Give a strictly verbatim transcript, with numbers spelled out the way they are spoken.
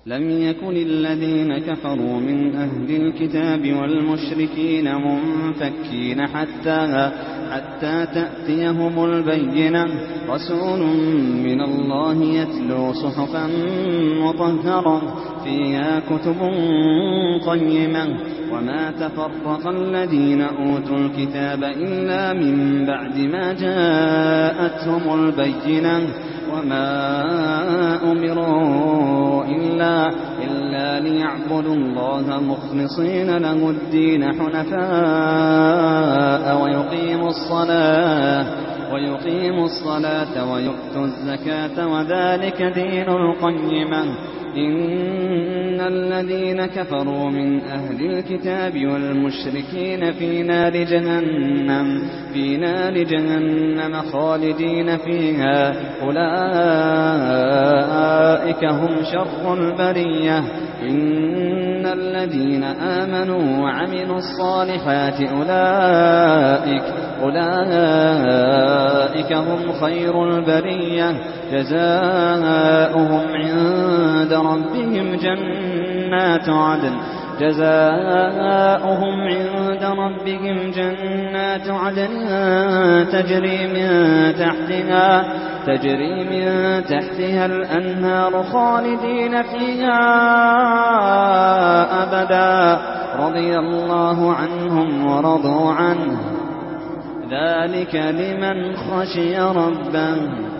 لم يكن الذين كفروا من أهل الكتاب والمشركين منفكين حتى حتى تأتيهم البينة رسول من الله يتلو صحفا مطهرة فيها كتب قيمة وما تفرق الذين أوتوا الكتاب إلا من بعد ما جاءتهم البينة وما أمروا إلا, إلا ليعبدوا الله مخلصين له الدين حنفاء ويقيموا الصلاة ويقيموا الصلاة ويؤتوا الزكاة وذلك دين القيمة إن الذين كفروا من أهل الكتاب والمشركين في نار جهنم في نار جهنم خالدين فيها أولئك هم شر البرية إن الذين آمنوا وعملوا الصالحات أولئك أولئك هم خير البرية جزاؤهم عند ربهم جنات عدن جزاؤهم عند ربهم جنات عدن تجري من تحتها تجري من تحتها الأنهار خالدين فيها أبدا رضي الله عنهم ورضوا عنه ذلك لمن خشي ربه